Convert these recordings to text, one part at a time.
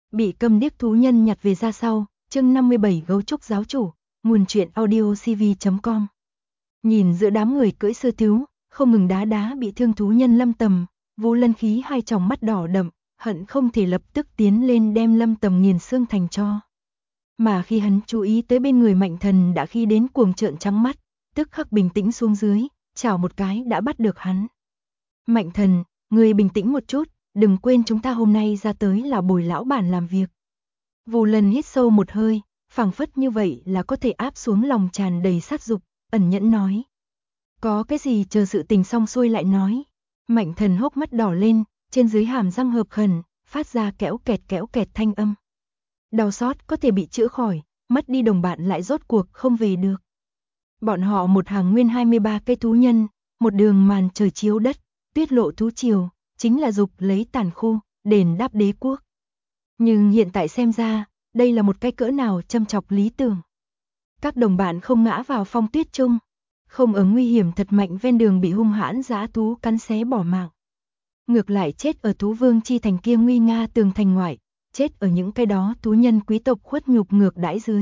Bị câm điếc thú nhân nhặt về ra sau, chương 57 gấu trúc giáo chủ, nguồn truyện audio cv.com. Nhìn giữa đám người cưỡi sơ thiếu, không ngừng đá bị thương thú nhân Lâm Tầm, Vũ Lân Khí hai tròng mắt đỏ đậm, hận không thể lập tức tiến lên đem Lâm Tầm nghiền xương thành tro. Mà khi hắn chú ý tới bên người Mạnh Thần đã khi đến cuồng trợn trắng mắt, tức khắc bình tĩnh xuống dưới, chảo một cái đã bắt được hắn. Mạnh Thần, người bình tĩnh một chút, đừng quên chúng ta hôm nay ra tới là bồi lão bản làm việc. Vũ Lân hít sâu một hơi, phảng phất như vậy là có thể áp xuống lòng tràn đầy sát dục, ẩn nhẫn nói. Có cái gì chờ sự tình xong xuôi lại nói. Mạnh Thần hốc mắt đỏ lên, trên dưới hàm răng hợp khẩn, phát ra kéo kẹt thanh âm. Đau xót có thể bị chữa khỏi, mất đi đồng bạn lại rốt cuộc không về được. Bọn họ một hàng nguyên 23 cây thú nhân, một đường màn trời chiếu đất, tuyết lộ thú triều, chính là dục lấy tàn khu, đền đáp đế quốc. Nhưng hiện tại xem ra, đây là một cái cỡ nào châm chọc lý tưởng. Các đồng bạn không ngã vào phong tuyết chung, không ở nguy hiểm thật mạnh ven đường bị hung hãn dã thú cắn xé bỏ mạng. Ngược lại chết ở thú vương chi thành kia nguy nga tường thành ngoại, chết ở những cái đó thú nhân quý tộc khuất nhục ngược đãi dưới.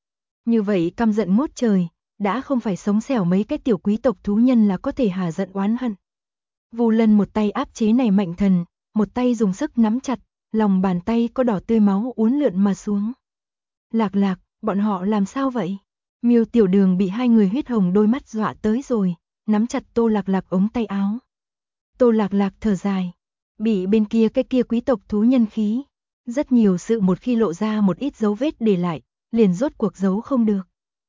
Như vậy căm giận ngút trời, đã không phải sống xẻo mấy cái tiểu quý tộc thú nhân là có thể hà giận oán hận. Vũ Lân một tay áp chế này Mạnh Thần, một tay dùng sức nắm chặt, lòng bàn tay có đỏ tươi máu uốn lượn mà xuống. Lạc Lạc, bọn họ làm sao vậy? Miêu Tiểu Đường bị hai người huyết hồng đôi mắt dọa tới rồi, nắm chặt Tô Lạc Lạc ống tay áo. Tô Lạc Lạc thở dài, bị bên kia cái kia quý tộc thú nhân khí. Rất nhiều sự một khi lộ ra một ít dấu vết để lại, liền rốt cuộc giấu không được.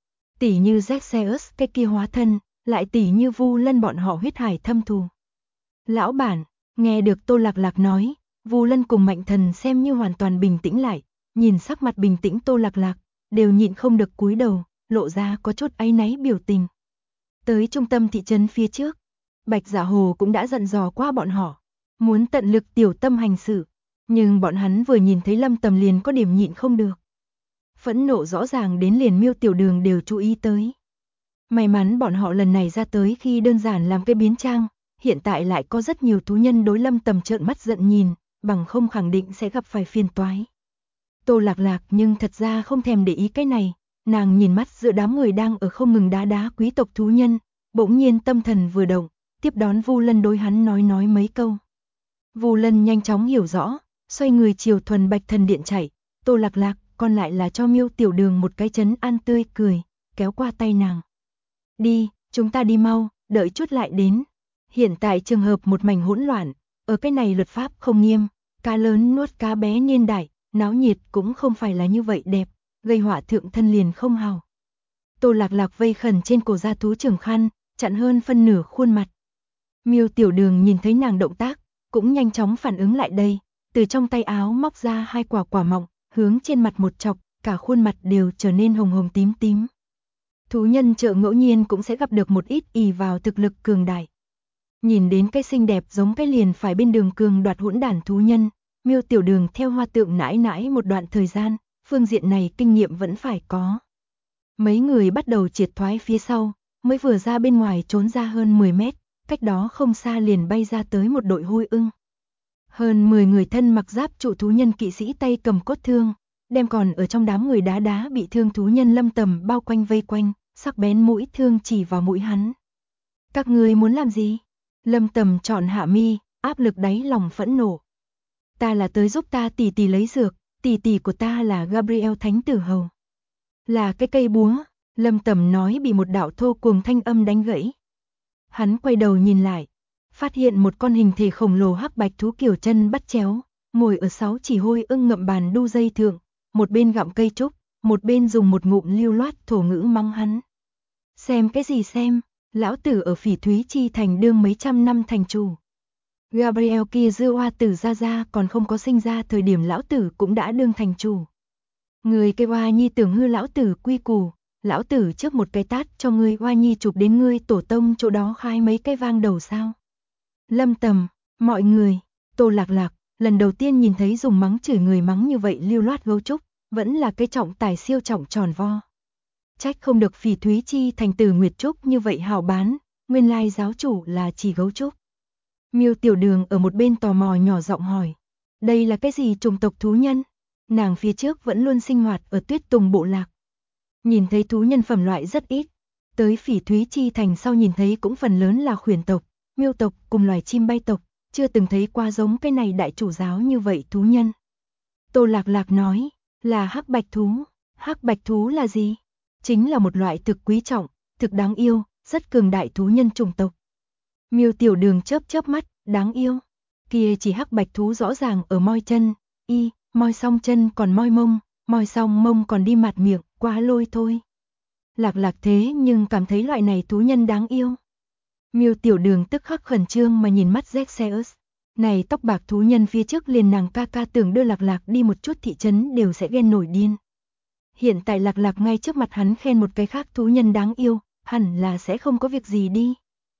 Tỉ như Zexeus cái kia hóa thân, lại tỉ như Vu Lân bọn họ huyết hải thâm thù. Lão bản, nghe được Tô Lạc Lạc nói, Vu Lân cùng Mạnh Thần xem như hoàn toàn bình tĩnh lại, nhìn sắc mặt bình tĩnh Tô Lạc Lạc, đều nhịn không được cúi đầu, lộ ra có chút áy náy biểu tình. Tới trung tâm thị trấn phía trước, Bạch Dạ Hồ cũng đã dặn dò qua bọn họ, muốn tận lực tiểu tâm hành sự, nhưng bọn hắn vừa nhìn thấy Lâm Tầm liền có điểm nhịn không được. Phẫn nộ rõ ràng đến liền Miêu Tiểu Đường đều chú ý tới. May mắn bọn họ lần này ra tới khi đơn giản làm cái biến trang, hiện tại lại có rất nhiều thú nhân đối Lâm Tầm trợn mắt giận nhìn, bằng không khẳng định sẽ gặp phải phiền toái. Tô Lạc Lạc nhưng thật ra không thèm để ý cái này, nàng nhìn mắt giữa đám người đang ở không ngừng đá quý tộc thú nhân, bỗng nhiên tâm thần vừa động, tiếp đón Vu Lân đối hắn nói mấy câu. Vu Lân nhanh chóng hiểu rõ, xoay người chiều Thuần Bạch Thần Điện chạy, Tô Lạc Lạc còn lại là cho Miêu Tiểu Đường một cái trấn an tươi cười, kéo qua tay nàng. Đi, chúng ta đi mau, đợi chút lại đến. Hiện tại trường hợp một mảnh hỗn loạn, ở cái này luật pháp không nghiêm, cá lớn nuốt cá bé niên đại, náo nhiệt cũng không phải là như vậy đẹp, gây họa thượng thân liền không hào. Tô Lạc Lạc vây khẩn trên cổ gia thú trường khăn, chặn hơn phân nửa khuôn mặt. Miêu Tiểu Đường nhìn thấy nàng động tác, cũng nhanh chóng phản ứng lại đây, từ trong tay áo móc ra hai quả mọng, hướng trên mặt một chọc, cả khuôn mặt đều trở nên hồng hồng tím tím. Thú nhân chợ ngẫu nhiên cũng sẽ gặp được một ít ỷ vào thực lực cường đại. Nhìn đến cái xinh đẹp giống cái liền phải bên đường cường đoạt hỗn đản thú nhân, Miêu Tiểu Đường theo Hoa Tượng nãi một đoạn thời gian, phương diện này kinh nghiệm vẫn phải có. Mấy người bắt đầu triệt thoái phía sau, mới vừa ra bên ngoài trốn ra hơn 10 mét, cách đó không xa liền bay ra tới một đội hôi ưng. Hơn 10 người thân mặc giáp trụ thú nhân kỵ sĩ tay cầm cốt thương, đem còn ở trong đám người đá bị thương thú nhân Lâm Tầm bao quanh vây quanh, sắc bén mũi thương chỉ vào mũi hắn. Các ngươi muốn làm gì? Lâm Tầm trọn hạ mi, áp lực đáy lòng phẫn nộ. Ta là tới giúp ta tỷ tỷ lấy dược, tỷ tỷ của ta là Gabriel Thánh Tử Hầu. Là cái cây búa, Lâm Tầm nói bị một đạo thô cuồng thanh âm đánh gãy. Hắn quay đầu nhìn lại, phát hiện một con hình thể khổng lồ hắc bạch thú kiểu chân bắt chéo, ngồi ở 6 chỉ hôi ưng ngậm bàn đu dây thượng, một bên gặm cây trúc, một bên dùng một ngụm lưu loát thổ ngữ mắng hắn. Xem cái gì xem, lão tử ở Phỉ Thúy Chi thành đương mấy trăm năm thành chủ. Gabriel kia dư hoa tử ra còn không có sinh ra thời điểm lão tử cũng đã đương thành chủ. Người cây hoa nhi tưởng hư lão tử quy củ, lão tử trước một cái tát cho ngươi hoa nhi chụp đến ngươi tổ tông chỗ đó khai mấy cái vang đầu sao. Lâm Tầm, mọi người, Tô Lạc Lạc, lần đầu tiên nhìn thấy dùng mắng chửi người mắng như vậy lưu loát gấu trúc, vẫn là cái trọng tài siêu trọng tròn vo. Trách không được Phỉ Thúy Chi thành Từ Nguyệt Trúc như vậy hào bán, nguyên lai giáo chủ là chỉ gấu trúc. Miêu Tiểu Đường ở một bên tò mò nhỏ giọng hỏi, đây là cái gì chủng tộc thú nhân? Nàng phía trước vẫn luôn sinh hoạt ở Tuyết Tùng bộ lạc. Nhìn thấy thú nhân phẩm loại rất ít. Tới Phỉ Thúy Chi Thành sau nhìn thấy cũng phần lớn là khuyển tộc, miêu tộc cùng loài chim bay tộc, chưa từng thấy qua giống cái này đại chủ giáo như vậy thú nhân. Tô Lạc Lạc nói, là hắc bạch thú. Hắc bạch thú là gì? Chính là một loại thực quý trọng, thực đáng yêu, rất cường đại thú nhân chủng tộc. Miêu Tiểu Đường chớp chớp mắt, đáng yêu. Kia chỉ hắc bạch thú rõ ràng ở moi chân, moi xong chân còn moi mông, moi xong mông còn đi mạt miệng, quá lôi thôi. Lạc Lạc thế nhưng cảm thấy loại này thú nhân đáng yêu. Miêu Tiểu Đường tức khắc khẩn trương mà nhìn mắt Zexeus. Này tóc bạc thú nhân phía trước liền nàng ca ca tưởng đưa Lạc Lạc đi một chút thị trấn đều sẽ ghen nổi điên. Hiện tại Lạc Lạc ngay trước mặt hắn khen một cái khác thú nhân đáng yêu, hẳn là sẽ không có việc gì đi.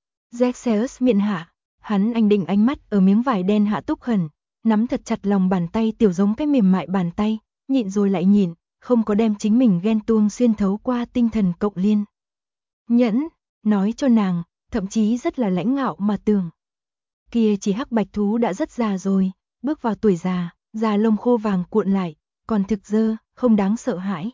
Zexeus miệng hạ, hắn anh định ánh mắt ở miếng vải đen hạ túc khẩn, nắm thật chặt lòng bàn tay tiểu giống cái mềm mại bàn tay, nhịn rồi lại nhịn, không có đem chính mình ghen tuông xuyên thấu qua tinh thần cộng liên. Nhẫn, nói cho nàng, thậm chí rất là lãnh ngạo mà tưởng. Kia chỉ hắc bạch thú đã rất già rồi, bước vào tuổi già, da lông khô vàng cuộn lại, còn thực dơ, không đáng sợ hãi.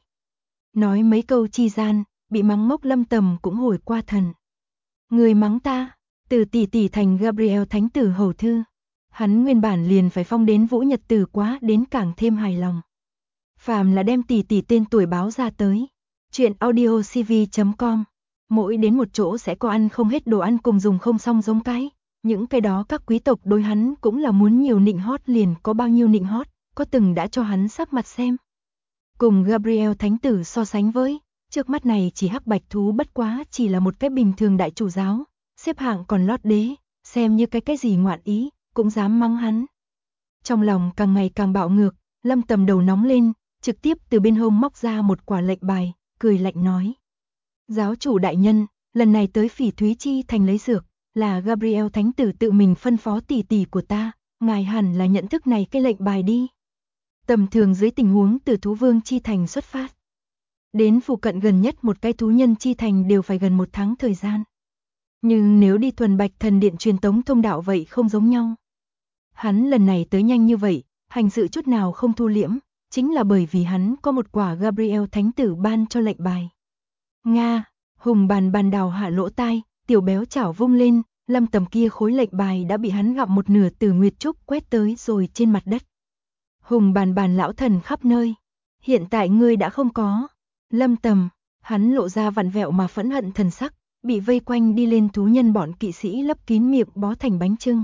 Nói mấy câu chi gian, bị mắng ngốc Lâm Tầm cũng hồi qua thần. Người mắng ta, từ tỷ tỷ thành Gabriel thánh tử hầu thư. Hắn nguyên bản liền phải phong đến Vũ Nhật Tử quá đến càng thêm hài lòng. Phàm là đem tỷ tỷ tên tuổi báo ra tới. Chuyện audiocv.com. Mỗi đến một chỗ sẽ có ăn không hết đồ ăn cùng dùng không xong giống cái. Những cái đó các quý tộc đối hắn cũng là muốn nhiều nịnh hót liền có bao nhiêu nịnh hót, có từng đã cho hắn sắc mặt xem. Cùng Gabriel thánh tử so sánh với, trước mắt này chỉ hắc bạch thú bất quá chỉ là một cái bình thường đại chủ giáo, xếp hạng còn lót đế, xem như cái gì ngoạn ý, cũng dám mắng hắn. Trong lòng càng ngày càng bạo ngược, Lâm Tầm đầu nóng lên, trực tiếp từ bên hông móc ra một quả lệnh bài, cười lạnh nói. Giáo chủ đại nhân, lần này tới Phỉ Thúy Chi Thành lấy dược, là Gabriel thánh tử tự mình phân phó tỷ tỷ của ta, ngài hẳn là nhận thức này cái lệnh bài đi. Tầm thường dưới tình huống từ Thú Vương Chi Thành xuất phát. Đến phụ cận gần nhất một cái thú nhân Chi Thành đều phải gần 1 tháng thời gian. Nhưng nếu đi thuần Bạch Thần Điện truyền tống thông đạo vậy không giống nhau. Hắn lần này tới nhanh như vậy, hành sự chút nào không thu liễm, chính là bởi vì hắn có một quả Gabriel thánh tử ban cho lệnh bài. Nga, Hùng Bàn Bàn đào hạ lỗ tai, tiểu béo chảo vung lên, Lâm Tầm kia khối lệnh bài đã bị hắn gặm một nửa từ Nguyệt Trúc quét tới rồi trên mặt đất. Hùng Bàn Bàn lão thần khắp nơi, hiện tại ngươi đã không có. Lâm Tầm, hắn lộ ra vặn vẹo mà phẫn hận thần sắc, bị vây quanh đi lên thú nhân bọn kỵ sĩ lấp kín miệng bó thành bánh chưng.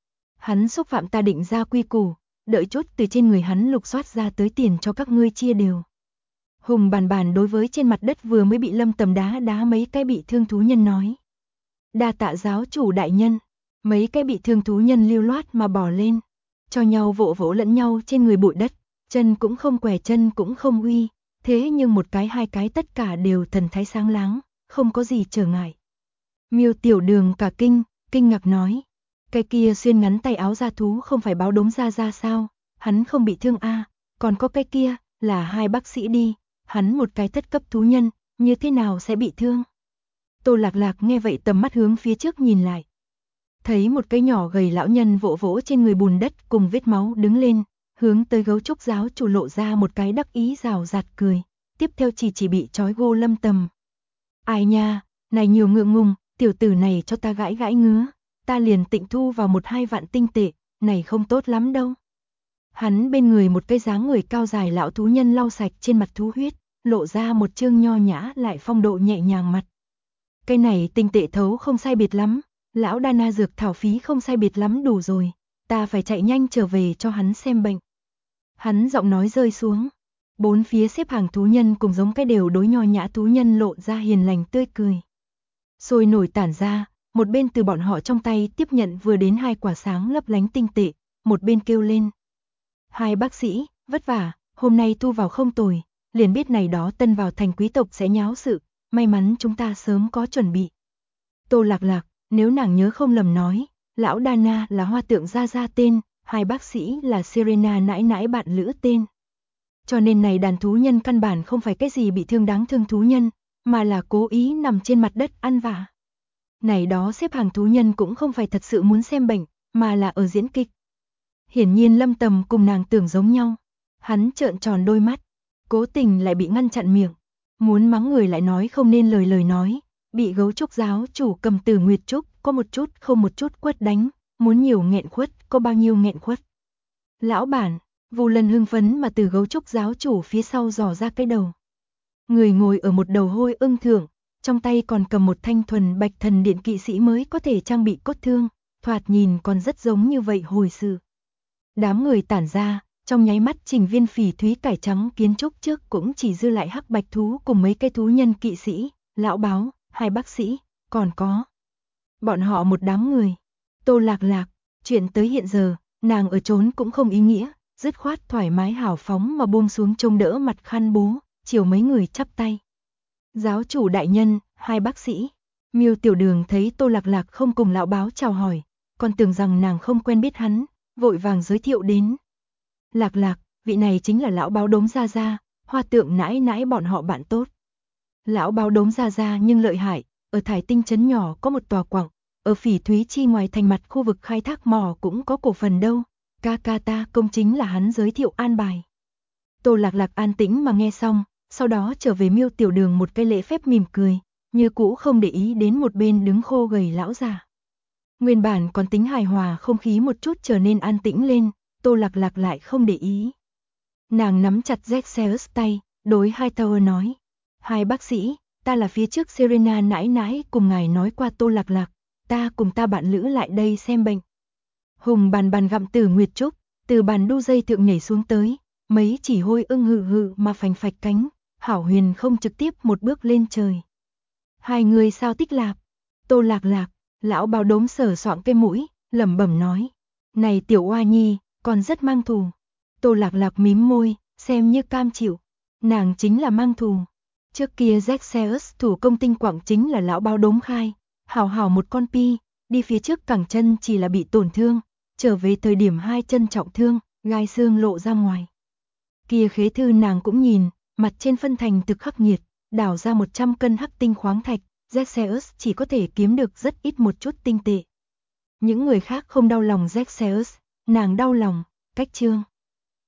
Hắn xúc phạm ta định ra quy củ, đợi chút từ trên người hắn lục soát ra tới tiền cho các ngươi chia đều. Hùng Bàn Bàn đối với trên mặt đất vừa mới bị Lâm Tầm đá mấy cái bị thương thú nhân nói. Đa tạ giáo chủ đại nhân, mấy cái bị thương thú nhân lưu loát mà bỏ lên, cho nhau vỗ vỗ lẫn nhau trên người bụi đất, chân cũng không quẻ chân cũng không uy, thế nhưng một cái hai cái tất cả đều thần thái sáng láng, không có gì trở ngại. Miêu Tiểu Đường cả kinh ngạc nói, cái kia xuyên ngắn tay áo da thú không phải báo đốm ra sao, hắn không bị thương a, còn có cái kia, là hai bác sĩ đi, hắn một cái thất cấp thú nhân, như thế nào sẽ bị thương? Tô Lạc Lạc nghe vậy tầm mắt hướng phía trước nhìn lại. Thấy một cái nhỏ gầy lão nhân vỗ vỗ trên người bùn đất cùng vết máu đứng lên, hướng tới Gấu Trúc giáo chủ lộ ra một cái đắc ý rào rạt cười, tiếp theo chỉ bị trói gô Lâm Tầm. Ai nha, này nhiều ngượng ngùng, tiểu tử này cho ta gãi gãi ngứa, ta liền tịnh thu vào 1-2 vạn tinh tệ, này không tốt lắm đâu. Hắn bên người một cái dáng người cao dài lão thú nhân lau sạch trên mặt thú huyết, lộ ra một trương nho nhã lại phong độ nhẹ nhàng mặt. Cái này tinh tệ thấu không sai biệt lắm, lão đa na dược thảo phí không sai biệt lắm đủ rồi, ta phải chạy nhanh trở về cho hắn xem bệnh. Hắn giọng nói rơi xuống, bốn phía xếp hàng thú nhân cùng giống cái đều đối nho nhã thú nhân lộ ra hiền lành tươi cười. Sôi nổi tản ra, một bên từ bọn họ trong tay tiếp nhận vừa đến 2 quả sáng lấp lánh tinh tệ, một bên kêu lên. Hai bác sĩ, vất vả, hôm nay thu vào không tồi, liền biết này đó tân vào thành quý tộc sẽ nháo sự, may mắn chúng ta sớm có chuẩn bị. Tô Lạc Lạc, nếu nàng nhớ không lầm nói, lão Dana là Hoa Tượng Gia tên, hai bác sĩ là Serena nãi nãi bạn lữ tên. Cho nên này đàn thú nhân căn bản không phải cái gì bị thương đáng thương thú nhân, mà là cố ý nằm trên mặt đất ăn vạ. Này đó xếp hàng thú nhân cũng không phải thật sự muốn xem bệnh, mà là ở diễn kịch. Hiển nhiên Lâm Tầm cùng nàng tưởng giống nhau. Hắn trợn tròn đôi mắt, cố tình lại bị ngăn chặn miệng, muốn mắng người lại nói không nên lời nói, bị gấu trúc giáo chủ cầm từ Nguyệt Trúc có một chút không một chút quất đánh, muốn nhiều nghẹn khuất có bao nhiêu nghẹn khuất. Lão bản, Vu Lân hưng phấn mà từ gấu trúc giáo chủ phía sau dò ra cái đầu. Người ngồi ở một đầu hôi ưng thượng, trong tay còn cầm một thanh thuần bạch thần điện kỵ sĩ mới có thể trang bị cốt thương, thoạt nhìn còn rất giống như vậy hồi sự. Đám người tản ra, trong nháy mắt Trình Viên phỉ thúy cải trắng kiến trúc trước cũng chỉ dư lại hắc bạch thú cùng mấy cái thú nhân kỵ sĩ, lão báo, hai bác sĩ, còn có bọn họ một đám người. Tô Lạc Lạc, chuyện tới hiện giờ, nàng ở trốn cũng không ý nghĩa, dứt khoát thoải mái hào phóng mà buông xuống trông đỡ mặt khăn bố, chiều mấy người chắp tay. Giáo chủ đại nhân, hai bác sĩ. Miêu Tiểu Đường thấy Tô Lạc Lạc không cùng lão báo chào hỏi, còn tưởng rằng nàng không quen biết hắn, vội vàng giới thiệu đến. Lạc Lạc, vị này chính là lão báo Đống Gia Gia, Hoa Tượng nãi nãi bọn họ bạn tốt. Lão báo Đống Gia Gia nhưng lợi hại, ở Thải Tinh trấn nhỏ có một tòa quặng, ở Phỉ Thúy Chi ngoài thành mặt khu vực khai thác mỏ cũng có cổ phần đâu, ca ca ta công chính là hắn giới thiệu an bài. Tô Lạc Lạc an tĩnh mà nghe xong, sau đó trở về Miêu Tiểu Đường một cái lễ phép mỉm cười, như cũ không để ý đến một bên đứng khô gầy lão già. Nguyên bản còn tính hài hòa không khí một chút trở nên an tĩnh lên, Tô Lạc Lạc lại không để ý. Nàng nắm chặt Zexeus tay, đối Hightower nói, hai bác sĩ, ta là phía trước Serena nãi nãi cùng ngài nói qua Tô Lạc Lạc, ta cùng ta bạn lữ lại đây xem bệnh. Hùng bàn bàn gặm từ Nguyệt Trúc, từ bàn đu dây thượng nhảy xuống tới, mấy chỉ hôi ưng hự hự mà phành phạch cánh, Hảo Huyền không trực tiếp một bước lên trời. Hai người sao tích lạp? Tô Lạc Lạc, lão báo Đống sờ soạng cái mũi, lẩm bẩm nói, này tiểu oa nhi, còn rất mang thù. Tô Lạc Lạc mím môi, xem như cam chịu, nàng chính là mang thù. Trước kia Zexeus thủ công tinh quảng chính là lão báo Đống khai, hảo hảo một con pi, đi phía trước cẳng chân chỉ là bị tổn thương, trở về thời điểm hai chân trọng thương, gai xương lộ ra ngoài. Kia khế thư nàng cũng nhìn, mặt trên phân thành thực khắc nghiệt, đảo ra 100 cân hắc tinh khoáng thạch, Zexeus chỉ có thể kiếm được rất ít một chút tinh tệ. Những người khác không đau lòng Zexeus, nàng đau lòng, cách chương.